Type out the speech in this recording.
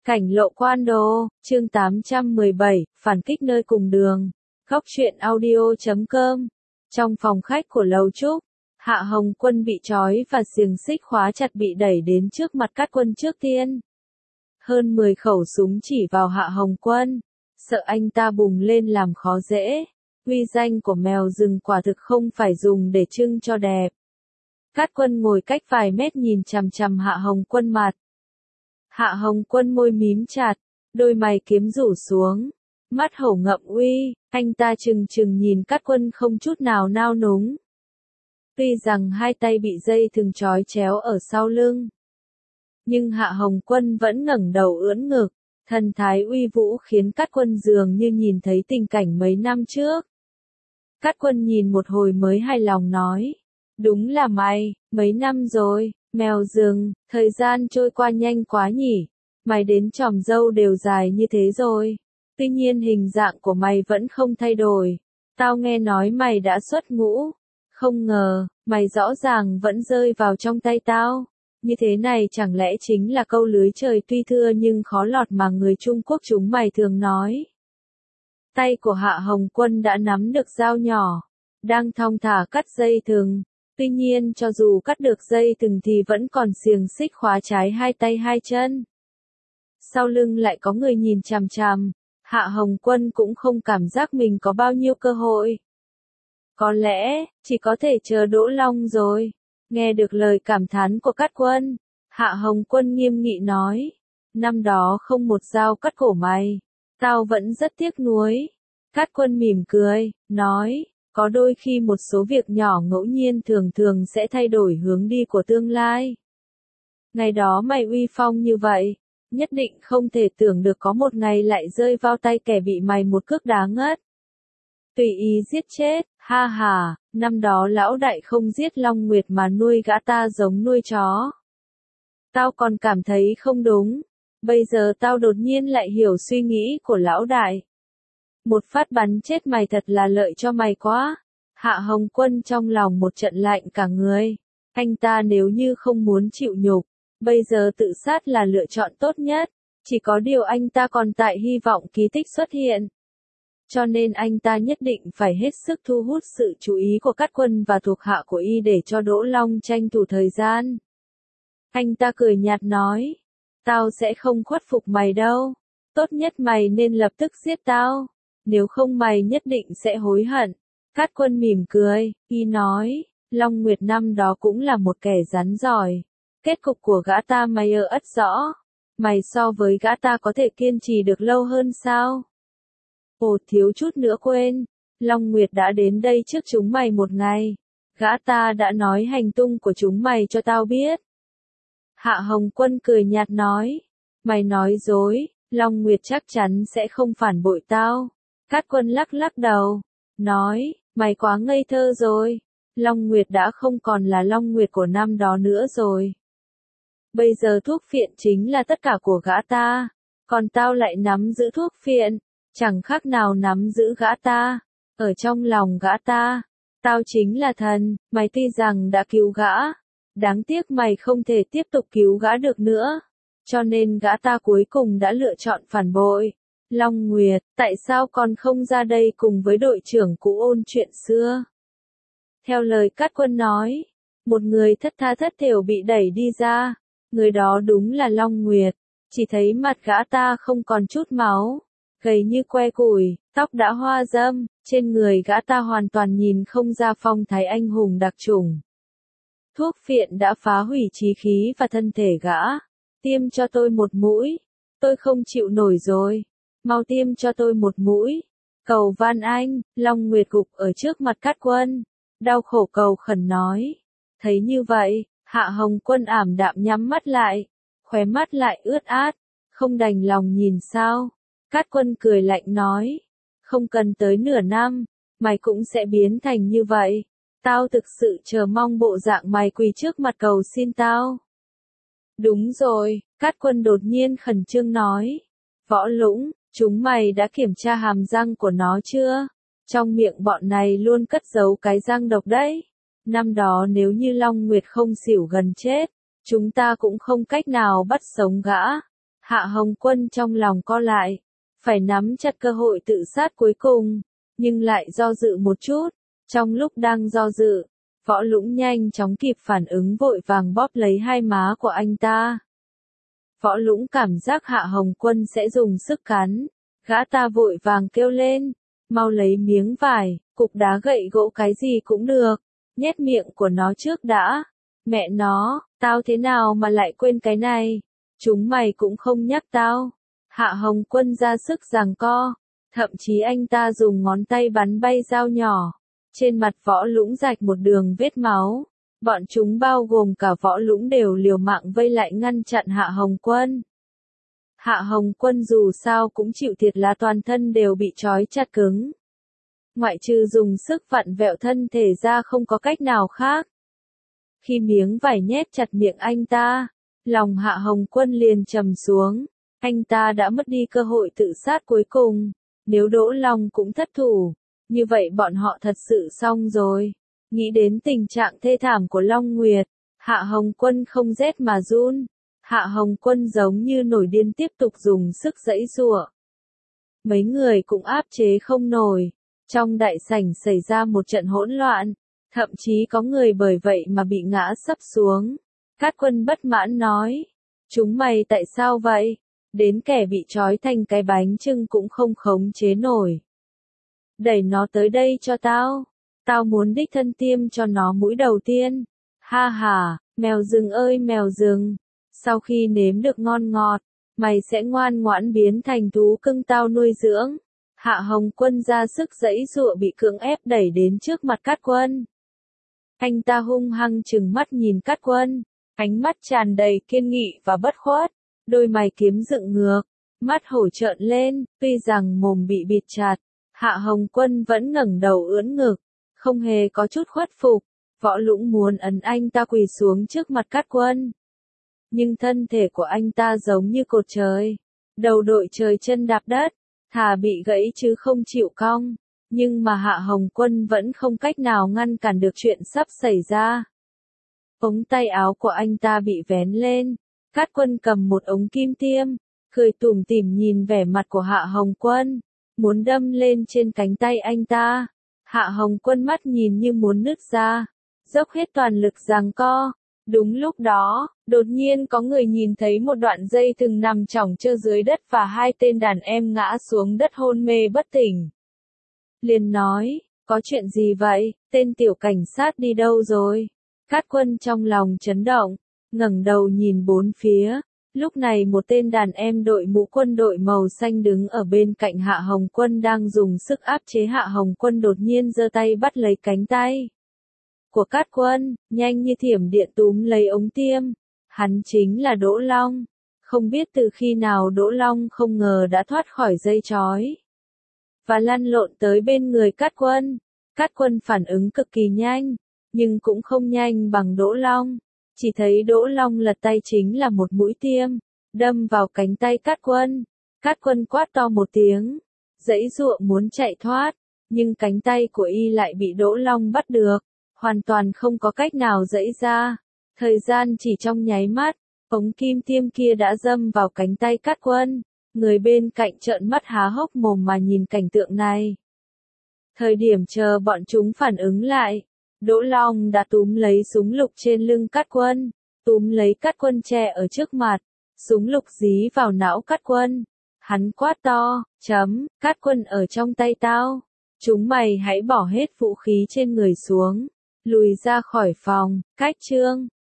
Cảnh lộ quan đô, chương 817, phản kích nơi cùng đường. Góc truyện audio.com. Trong phòng khách của lầu trúc, Hạ Hồng Quân bị trói và xiềng xích khóa chặt bị đẩy đến trước mặt Cát Quân trước tiên. Hơn 10 khẩu súng chỉ vào Hạ Hồng Quân, sợ anh ta bùng lên làm khó dễ. Uy danh của mèo rừng quả thực không phải dùng để trưng cho đẹp. Cát Quân ngồi cách vài mét nhìn chằm chằm Hạ Hồng Quân mặt. Hạ Hồng Quân môi mím chặt, đôi mày kiếm rủ xuống, mắt hổ ngậm uy, anh ta trừng trừng nhìn Cát Quân không chút nào nao núng. Tuy rằng hai tay bị dây thừng trói chéo ở sau lưng, nhưng Hạ Hồng Quân vẫn ngẩng đầu ưỡn ngực, thần thái uy vũ khiến Cát Quân dường như nhìn thấy tình cảnh mấy năm trước. Cát Quân nhìn một hồi mới hài lòng nói, đúng là mày, mấy năm rồi. Mèo rừng, thời gian trôi qua nhanh quá nhỉ, mày đến chòm râu đều dài như thế rồi. Tuy nhiên hình dạng của mày vẫn không thay đổi. Tao nghe nói mày đã xuất ngũ. Không ngờ, mày rõ ràng vẫn rơi vào trong tay tao. Như thế này chẳng lẽ chính là câu lưới trời tuy thưa nhưng khó lọt mà người Trung Quốc chúng mày thường nói. Tay của Hạ Hồng Quân đã nắm được dao nhỏ, đang thong thả cắt dây thừng. Tuy nhiên cho dù cắt được dây thừng thì vẫn còn xiềng xích khóa trái hai tay hai chân. Sau lưng lại có người nhìn chằm chằm, Hạ Hồng Quân cũng không cảm giác mình có bao nhiêu cơ hội. Có lẽ, chỉ có thể chờ Đỗ Long rồi. Nghe được lời cảm thán của Cát Quân, Hạ Hồng Quân nghiêm nghị nói, năm đó không một dao cắt cổ mày, tao vẫn rất tiếc nuối. Cát Quân mỉm cười, nói, có đôi khi một số việc nhỏ ngẫu nhiên thường thường sẽ thay đổi hướng đi của tương lai. Ngày đó mày uy phong như vậy, nhất định không thể tưởng được có một ngày lại rơi vào tay kẻ bị mày một cước đá ngất. Tùy ý giết chết, ha ha, năm đó lão đại không giết Long Nguyệt mà nuôi gã ta giống nuôi chó. Tao còn cảm thấy không đúng, bây giờ tao đột nhiên lại hiểu suy nghĩ của lão đại. Một phát bắn chết mày thật là lợi cho mày quá. Hạ Hồng Quân trong lòng một trận lạnh cả người. Anh ta nếu như không muốn chịu nhục, bây giờ tự sát là lựa chọn tốt nhất. Chỉ có điều anh ta còn tại hy vọng kỳ tích xuất hiện. Cho nên anh ta nhất định phải hết sức thu hút sự chú ý của Cát Quân và thuộc hạ của y để cho Đỗ Long tranh thủ thời gian. Anh ta cười nhạt nói, tao sẽ không khuất phục mày đâu. Tốt nhất mày nên lập tức giết tao. Nếu không mày nhất định sẽ hối hận. Cát Quân mỉm cười, y nói, Long Nguyệt năm đó cũng là một kẻ rắn giỏi. Kết cục của gã ta mày ắt rõ. Mày so với gã ta có thể kiên trì được lâu hơn sao? Ồ thiếu chút nữa quên. Long Nguyệt đã đến đây trước chúng mày một ngày. Gã ta đã nói hành tung của chúng mày cho tao biết. Hạ Hồng Quân cười nhạt nói, mày nói dối, Long Nguyệt chắc chắn sẽ không phản bội tao. Cát Quân lắc lắc đầu, nói, mày quá ngây thơ rồi. Long Nguyệt đã không còn là Long Nguyệt của năm đó nữa rồi. Bây giờ thuốc phiện chính là tất cả của gã ta, còn tao lại nắm giữ thuốc phiện, chẳng khác nào nắm giữ gã ta. Ở trong lòng gã ta, tao chính là thần, mày tuy rằng đã cứu gã, đáng tiếc mày không thể tiếp tục cứu gã được nữa. Cho nên gã ta cuối cùng đã lựa chọn phản bội. Long Nguyệt, tại sao con không ra đây cùng với đội trưởng cũ ôn chuyện xưa? Theo lời Cát Quân nói, một người thất tha thất thểu bị đẩy đi ra. Người đó đúng là Long Nguyệt. Chỉ thấy mặt gã ta không còn chút máu, gầy như que củi, tóc đã hoa râm, trên người gã ta hoàn toàn nhìn không ra phong thái anh hùng đặc chủng. Thuốc phiện đã phá hủy chí khí và thân thể gã. Tiêm cho tôi một mũi. Tôi không chịu nổi rồi. Mau tiêm cho tôi một mũi. Cầu van anh. Long Nguyệt gục ở trước mặt Cát Quân, đau khổ cầu khẩn nói. Thấy như vậy, Hạ Hồng Quân ảm đạm nhắm mắt lại, khóe mắt lại ướt át, không đành lòng nhìn sao. Cát Quân cười lạnh nói, không cần tới nửa năm, mày cũng sẽ biến thành như vậy. Tao thực sự chờ mong bộ dạng mày quỳ trước mặt cầu xin tao. Đúng rồi, Cát Quân đột nhiên khẩn trương nói. Võ Lũng, chúng mày đã kiểm tra hàm răng của nó chưa? Trong miệng bọn này luôn cất giấu cái răng độc đấy. Năm đó nếu như Long Nguyệt không xỉu gần chết, chúng ta cũng không cách nào bắt sống gã. Hạ Hồng Quân trong lòng co lại, phải nắm chặt cơ hội tự sát cuối cùng, nhưng lại do dự một chút. Trong lúc đang do dự, Võ Lũng nhanh chóng kịp phản ứng vội vàng bóp lấy hai má của anh ta. Võ Lũng cảm giác Hạ Hồng Quân sẽ dùng sức cắn, gã ta vội vàng kêu lên, mau lấy miếng vải, cục đá gậy gỗ cái gì cũng được, nhét miệng của nó trước đã. Mẹ nó, tao thế nào mà lại quên cái này, chúng mày cũng không nhắc tao. Hạ Hồng Quân ra sức giằng co, thậm chí anh ta dùng ngón tay bắn bay dao nhỏ. Trên mặt Võ Lũng rạch một đường vết máu. Bọn chúng bao gồm cả Võ Lũng đều liều mạng vây lại ngăn chặn Hạ Hồng Quân. Hạ Hồng Quân dù sao cũng chịu thiệt là toàn thân đều bị trói chặt cứng. Ngoại trừ dùng sức vặn vẹo thân thể ra không có cách nào khác. Khi miếng vải nhét chặt miệng anh ta, lòng Hạ Hồng Quân liền trầm xuống. Anh ta đã mất đi cơ hội tự sát cuối cùng. Nếu Đỗ Long cũng thất thủ, như vậy bọn họ thật sự xong rồi. Nghĩ đến tình trạng thê thảm của Long Nguyệt, Hạ Hồng Quân không rét mà run. Hạ Hồng Quân giống như nổi điên tiếp tục dùng sức giãy giụa. Mấy người cũng áp chế không nổi. Trong đại sảnh xảy ra một trận hỗn loạn, thậm chí có người bởi vậy mà bị ngã sấp xuống. Cát Quân bất mãn nói, chúng mày tại sao vậy? Đến kẻ bị trói thành cái bánh chưng cũng không khống chế nổi. Đẩy nó tới đây cho tao. Tao muốn đích thân tiêm cho nó mũi đầu tiên. Ha ha, mèo rừng ơi mèo rừng. Sau khi nếm được ngon ngọt, mày sẽ ngoan ngoãn biến thành thú cưng tao nuôi dưỡng. Hạ Hồng Quân ra sức giãy giụa bị cưỡng ép đẩy đến trước mặt Cát Quân. Anh ta hung hăng trừng mắt nhìn Cát Quân, ánh mắt tràn đầy kiên nghị và bất khuất, đôi mày kiếm dựng ngược, mắt hổ trợn lên, tuy rằng mồm bị bịt chặt, Hạ Hồng Quân vẫn ngẩng đầu ưỡn ngực, không hề có chút khuất phục. Võ Lũng muốn ấn anh ta quỳ xuống trước mặt Cát Quân. Nhưng thân thể của anh ta giống như cột trời, đầu đội trời chân đạp đất, thà bị gãy chứ không chịu cong. Nhưng mà Hạ Hồng Quân vẫn không cách nào ngăn cản được chuyện sắp xảy ra. Ống tay áo của anh ta bị vén lên, Cát Quân cầm một ống kim tiêm, cười tủm tỉm nhìn vẻ mặt của Hạ Hồng Quân, muốn đâm lên trên cánh tay anh ta. Hạ Hồng Quân mắt nhìn như muốn nứt ra, dốc hết toàn lực giằng co. Đúng lúc đó, đột nhiên có người nhìn thấy một đoạn dây thừng nằm chỏng trơ dưới đất và hai tên đàn em ngã xuống đất hôn mê bất tỉnh. Liền nói, có chuyện gì vậy, tên tiểu cảnh sát đi đâu rồi? Cát Quân trong lòng chấn động, ngẩng đầu nhìn bốn phía. Lúc này một tên đàn em đội mũ quân đội màu xanh đứng ở bên cạnh Hạ Hồng Quân đang dùng sức áp chế Hạ Hồng Quân, đột nhiên giơ tay bắt lấy cánh tay của Cát Quân, nhanh như thiểm điện túm lấy ống tiêm. Hắn chính là Đỗ Long. Không biết từ khi nào Đỗ Long không ngờ đã thoát khỏi dây trói và lăn lộn tới bên người Cát Quân. Cát Quân phản ứng cực kỳ nhanh, nhưng cũng không nhanh bằng Đỗ Long. Chỉ thấy Đỗ Long lật tay chính là một mũi tiêm, đâm vào cánh tay Cát Quân. Cát Quân quát to một tiếng, giãy giụa muốn chạy thoát, nhưng cánh tay của y lại bị Đỗ Long bắt được, hoàn toàn không có cách nào giãy ra. Thời gian chỉ trong nháy mắt, ống kim tiêm kia đã đâm vào cánh tay Cát Quân. Người bên cạnh trợn mắt há hốc mồm mà nhìn cảnh tượng này. Thời điểm chờ bọn chúng phản ứng lại, Đỗ Long đã túm lấy súng lục trên lưng Cát Quân, túm lấy Cát Quân che ở trước mặt, súng lục dí vào não Cát Quân. Hắn quát to, Cát Quân ở trong tay tao. Chúng mày hãy bỏ hết vũ khí trên người xuống, lùi ra khỏi phòng. Cách chương